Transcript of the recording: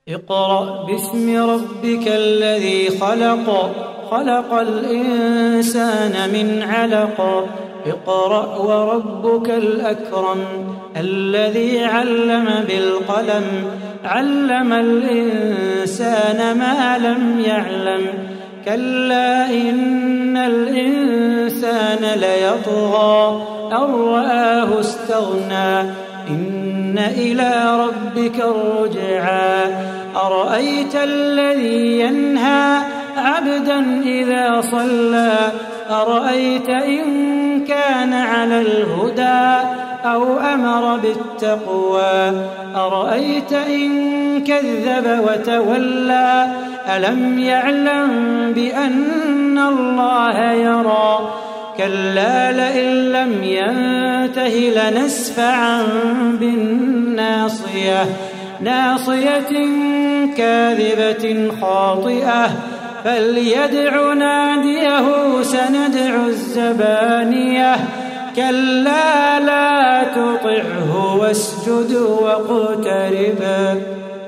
اقرأ باسم ربك الذي خلق خلق الإنسان من علق اقرأ وربك الأكرم الذي علم بالقلم علم الإنسان ما لم يعلم كلا إن الإنسان ليطغى أن رآه استغنى إن إلى ربك الرجعى أرأيت الذي ينهى عبدا إذا صلى أرأيت إن كان على الهدى أو أمر بالتقوى أرأيت إن كذب وتولى ألم يعلم بأن الله يرى كلا لئن لم ينته لنسفعا بالناصية ناصية كاذبة خاطئة فليدع ناديه سندع الزبانية كلا لا تطعه واسجد واقترب